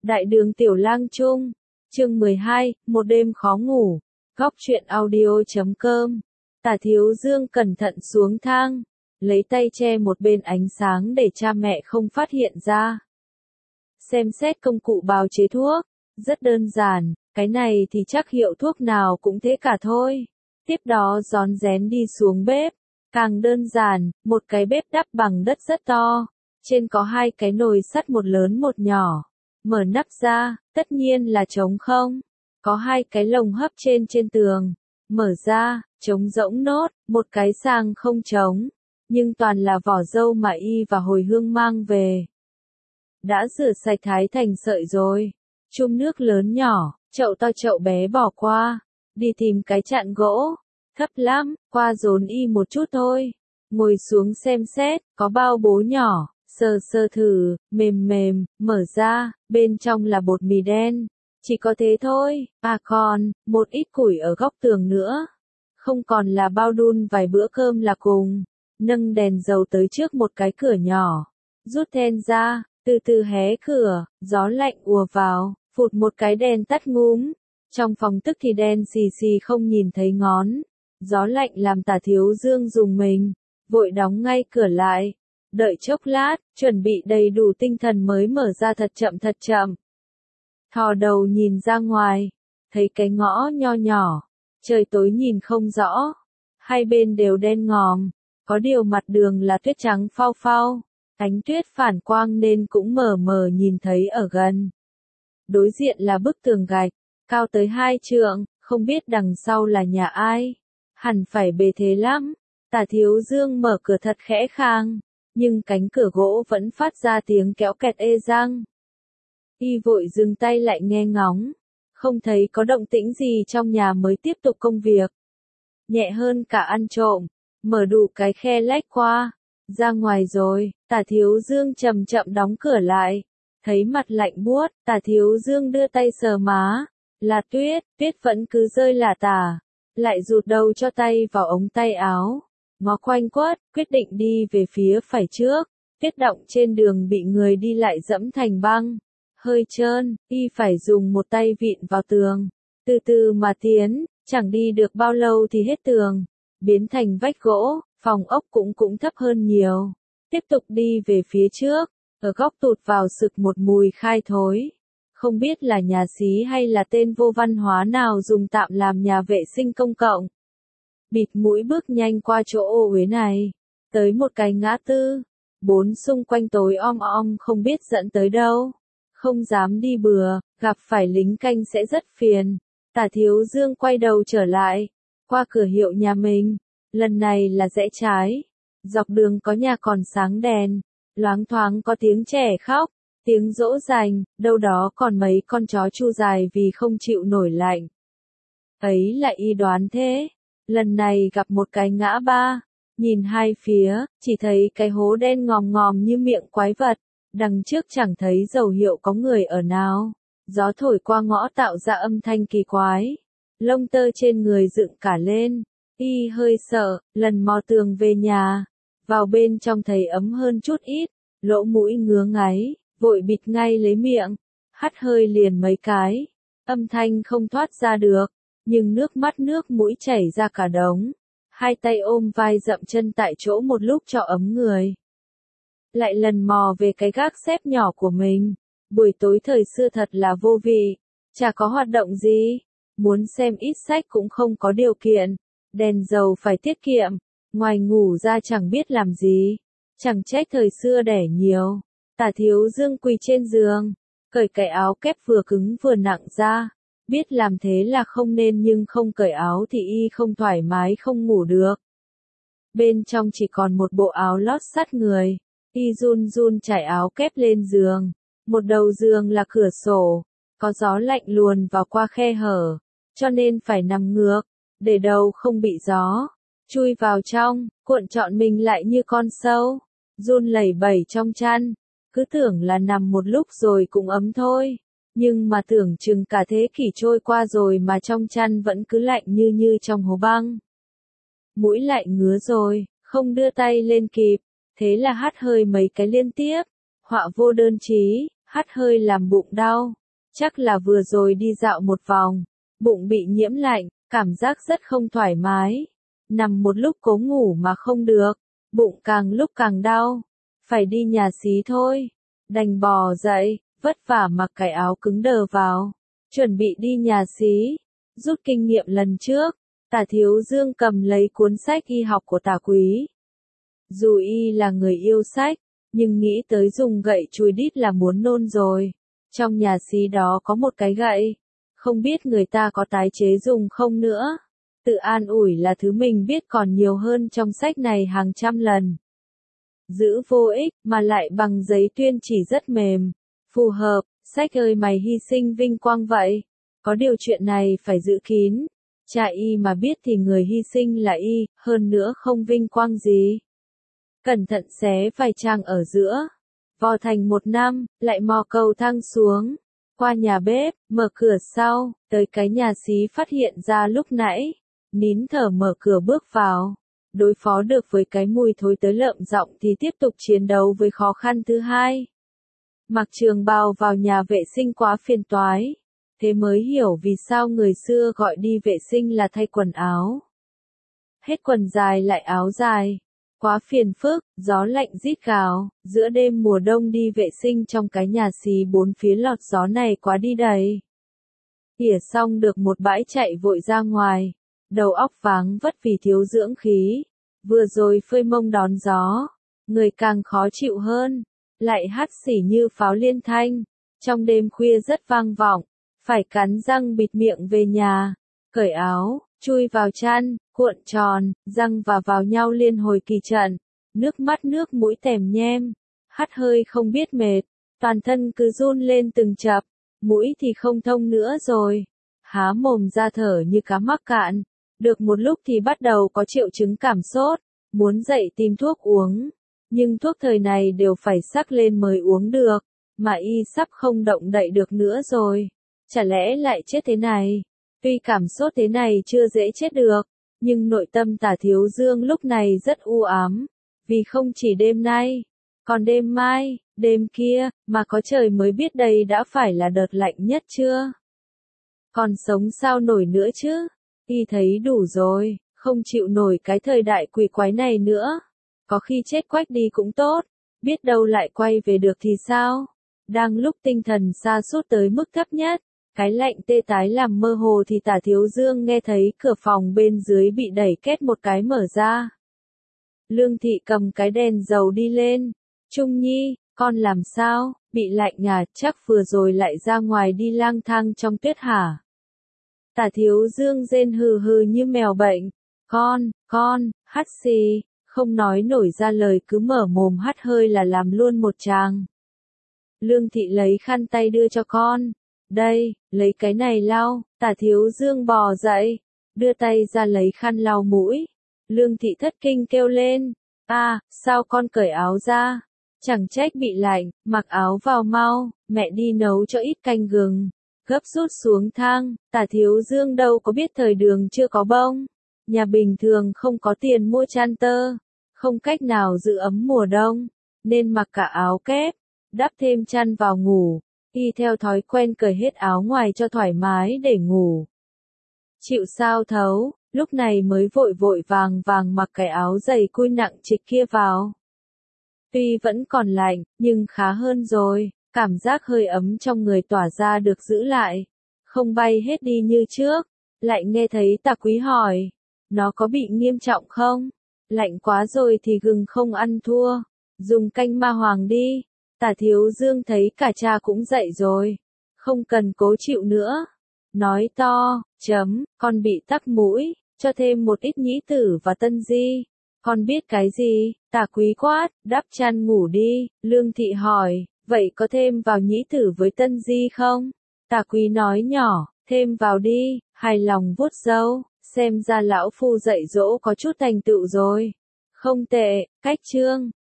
Đại đường Tiểu Lang Trung, chương 12, một đêm khó ngủ, góc truyện audio.com. Tả Thiếu Dương cẩn thận xuống thang, lấy tay che một bên ánh sáng để cha mẹ không phát hiện ra. Xem xét công cụ bào chế thuốc, rất đơn giản, cái này thì chắc hiệu thuốc nào cũng thế cả thôi. Tiếp đó rón rén đi xuống bếp, càng đơn giản, một cái bếp đắp bằng đất rất to, trên có hai cái nồi sắt một lớn một nhỏ. Mở nắp ra, tất nhiên là trống không. Có hai cái lồng hấp trên tường. Mở ra, trống rỗng nốt, một cái sang không trống. Nhưng toàn là vỏ dâu mà Y và Hồi Hương mang về. Đã rửa sạch thái thành sợi rồi. Chum nước lớn nhỏ, chậu to chậu bé bỏ qua. Đi tìm cái chạn gỗ. Thấp lắm, qua dồn Y một chút thôi. Ngồi xuống xem xét, có bao bố nhỏ. Sờ sờ thử, mềm mềm, mở ra, bên trong là bột mì đen. Chỉ có thế thôi, à còn, một ít củi ở góc tường nữa. Không còn là bao đun vài bữa cơm là cùng. Nâng đèn dầu tới trước một cái cửa nhỏ. Rút then ra, từ từ hé cửa, gió lạnh ùa vào, phụt một cái đèn tắt ngúm. Trong phòng tức thì đen xì xì không nhìn thấy ngón. Gió lạnh làm Tả Thiếu Dương rùng mình, vội đóng ngay cửa lại. Đợi chốc lát, chuẩn bị đầy đủ tinh thần mới mở ra thật chậm. Thò đầu nhìn ra ngoài, thấy cái ngõ nho nhỏ, trời tối nhìn không rõ, hai bên đều đen ngòm, có điều mặt đường là tuyết trắng phau phau, ánh tuyết phản quang nên cũng mờ mờ nhìn thấy ở gần. Đối diện là bức tường gạch, cao tới 2 trượng, không biết đằng sau là nhà ai, hẳn phải bề thế lắm. Tả Thiếu Dương mở cửa thật khẽ khàng. Nhưng cánh cửa gỗ vẫn phát ra tiếng kéo kẹt ê răng. Y vội dừng tay lại nghe ngóng, không thấy có động tĩnh gì trong nhà mới tiếp tục công việc. Nhẹ hơn cả ăn trộm, mở đủ cái khe lách qua, ra ngoài rồi, Tả Thiếu Dương chậm chậm đóng cửa lại. Thấy mặt lạnh buốt, Tả Thiếu Dương đưa tay sờ má, là tuyết, tuyết vẫn cứ rơi lả tả, lại rụt đầu cho tay vào ống tay áo. Ngó quanh quất, quyết định đi về phía phải trước. Tuyết động trên đường bị người đi lại dẫm thành băng. Hơi trơn, Y phải dùng một tay vịn vào tường. Từ từ mà tiến, chẳng đi được bao lâu thì hết tường. Biến thành vách gỗ, phòng ốc cũng thấp hơn nhiều. Tiếp tục đi về phía trước, ở góc tụt vào sực một mùi khai thối. Không biết là nhà xí hay là tên vô văn hóa nào dùng tạm làm nhà vệ sinh công cộng. Bịt mũi bước nhanh qua chỗ ô uế này, tới một cái ngã tư, bốn xung quanh tối om không biết dẫn tới đâu, không dám đi bừa, gặp phải lính canh sẽ rất phiền. Tả Thiếu Dương quay đầu trở lại, qua cửa hiệu nhà mình, lần này là rẽ trái, dọc đường có nhà còn sáng đèn, loáng thoáng có tiếng trẻ khóc, tiếng dỗ dành, đâu đó còn mấy con chó chu dài vì không chịu nổi lạnh. Ấy là Y đoán thế. Lần này gặp một cái ngã ba, nhìn hai phía, chỉ thấy cái hố đen ngòm ngòm như miệng quái vật, đằng trước chẳng thấy dấu hiệu có người ở nào. Gió thổi qua ngõ tạo ra âm thanh kỳ quái, lông tơ trên người dựng cả lên. Y hơi sợ, lần mò tường về nhà, vào bên trong thấy ấm hơn chút ít, lỗ mũi ngứa ngáy, vội bịt ngay lấy miệng, hắt hơi liền mấy cái, âm thanh không thoát ra được. Nhưng nước mắt nước mũi chảy ra cả đống, hai tay ôm vai dậm chân tại chỗ một lúc cho ấm người. Lại lần mò về cái gác xếp nhỏ của mình, buổi tối thời xưa thật là vô vị, chả có hoạt động gì, muốn xem ít sách cũng không có điều kiện, đèn dầu phải tiết kiệm, ngoài ngủ ra chẳng biết làm gì, chẳng trách thời xưa đẻ nhiều. Tả Thiếu Dương quỳ trên giường, cởi cái áo kép vừa cứng vừa nặng ra. Biết làm thế là không nên nhưng không cởi áo thì Y không thoải mái không ngủ được. Bên trong chỉ còn một bộ áo lót sát người. Y run run trải áo kép lên giường. Một đầu giường là cửa sổ. Có gió lạnh luồn vào qua khe hở. Cho nên phải nằm ngược. Để đầu không bị gió. Chui vào trong, cuộn trọn mình lại như con sâu. Run lẩy bẩy trong chăn. Cứ tưởng là nằm một lúc rồi cũng ấm thôi. Nhưng mà tưởng chừng cả thế kỷ trôi qua rồi mà trong chăn vẫn cứ lạnh như trong hố băng. Mũi lại ngứa rồi, không đưa tay lên kịp, thế là hắt hơi mấy cái liên tiếp. Họa vô đơn chí, hắt hơi làm bụng đau. Chắc là vừa rồi đi dạo một vòng, bụng bị nhiễm lạnh, cảm giác rất không thoải mái. Nằm một lúc cố ngủ mà không được, bụng càng lúc càng đau. Phải đi nhà xí thôi. Đành bò dậy, vất vả mặc cái áo cứng đờ vào. Chuẩn bị đi nhà xí. Rút kinh nghiệm lần trước, Tả Thiếu Dương cầm lấy cuốn sách y học của Tả Quý. Dù y là người yêu sách, nhưng nghĩ tới dùng gậy chùi đít là muốn nôn rồi. Trong nhà xí đó có một cái gậy, không biết người ta có tái chế dùng không nữa. Tự an ủi là thứ mình biết còn nhiều hơn trong sách này hàng trăm lần. Giữ vô ích, mà lại bằng giấy tuyên chỉ rất mềm. Phù hợp, sách ơi mày hy sinh vinh quang vậy. Có điều chuyện này phải giữ kín. Cha y mà biết thì người hy sinh là y, hơn nữa không vinh quang gì. Cẩn thận xé vài trang ở giữa. Vò thành một năm, lại mò cầu thang xuống. Qua nhà bếp, mở cửa sau, tới cái nhà xí phát hiện ra lúc nãy. Nín thở mở cửa bước vào. Đối phó được với cái mùi thối tới lợm giọng thì tiếp tục chiến đấu với khó khăn thứ hai. Mặc trường bào vào nhà vệ sinh quá phiền toái. Thế mới hiểu vì sao người xưa gọi đi vệ sinh là thay quần áo. Hết quần dài lại áo dài. Quá phiền phức, gió lạnh rít gào, giữa đêm mùa đông đi vệ sinh trong cái nhà xí bốn phía lọt gió này quá đi đầy. Tỉa xong được một bãi chạy vội ra ngoài, đầu óc váng vất vì thiếu dưỡng khí, vừa rồi phơi mông đón gió, người càng khó chịu hơn, lại hắt xỉ như pháo liên thanh, trong đêm khuya rất vang vọng, phải cắn răng bịt miệng về nhà, cởi áo, chui vào chăn, cuộn tròn, răng và vào nhau liên hồi kỳ trận, nước mắt nước mũi tèm nhem, hắt hơi không biết mệt, toàn thân cứ run lên từng chập, mũi thì không thông nữa rồi, há mồm ra thở như cá mắc cạn, được một lúc thì bắt đầu có triệu chứng cảm sốt, muốn dậy tìm thuốc uống, nhưng thuốc thời này đều phải sắc lên mới uống được, mà y sắp không động đậy được nữa rồi, chả lẽ lại chết thế này? Tuy cảm sốt thế này chưa dễ chết được, nhưng nội tâm Tả Thiếu Dương lúc này rất u ám, vì không chỉ đêm nay, còn đêm mai, đêm kia, mà có trời mới biết đây đã phải là đợt lạnh nhất chưa? Còn sống sao nổi nữa chứ? Y thấy đủ rồi, không chịu nổi cái thời đại quỷ quái này nữa. Có khi chết quách đi cũng tốt, biết đâu lại quay về được thì sao? Đang lúc tinh thần sa sút tới mức thấp nhất, cái lạnh tê tái làm mơ hồ thì Tả Thiếu Dương nghe thấy cửa phòng bên dưới bị đẩy két một cái mở ra. Lương Thị cầm cái đèn dầu đi lên. Trung Nhi, con làm sao, bị lạnh à, chắc vừa rồi lại ra ngoài đi lang thang trong tuyết hả? Tả Thiếu Dương rên hừ hừ như mèo bệnh. Con, hắt xì, không nói nổi ra lời cứ mở mồm hắt hơi là làm luôn một tràng. Lương Thị lấy khăn tay đưa cho con. Đây, lấy cái này lau, Tả Thiếu Dương bò dậy, đưa tay ra lấy khăn lau mũi. Lương Thị thất kinh kêu lên, sao con cởi áo ra? Chẳng trách bị lạnh, mặc áo vào mau, mẹ đi nấu cho ít canh gừng. Gấp rút xuống thang, Tả Thiếu Dương đâu có biết thời đường chưa có bông. Nhà bình thường không có tiền mua chăn tơ, không cách nào giữ ấm mùa đông, nên mặc cả áo kép, đắp thêm chăn vào ngủ. Y theo thói quen cởi hết áo ngoài cho thoải mái để ngủ. Chịu sao thấu, lúc này mới vội vội vàng vàng mặc cái áo dày cui nặng trịch kia vào. Tuy vẫn còn lạnh, nhưng khá hơn rồi, cảm giác hơi ấm trong người tỏa ra được giữ lại. Không bay hết đi như trước, lại nghe thấy Tả Quý hỏi, nó có bị nghiêm trọng không? Lạnh quá rồi thì gừng không ăn thua, dùng canh ma hoàng đi. Tả Thiếu Dương thấy cả cha cũng dậy rồi, không cần cố chịu nữa. Nói to, con bị tắc mũi, cho thêm một ít nhĩ tử và tân di. Con biết cái gì? Tả Quý quát, đắp chăn ngủ đi. Lương Thị hỏi, vậy có thêm vào nhĩ tử với tân di không? Tả Quý nói nhỏ, thêm vào đi, hài lòng vuốt râu, xem ra lão phu dạy dỗ có chút thành tựu rồi. Không tệ, cách chương.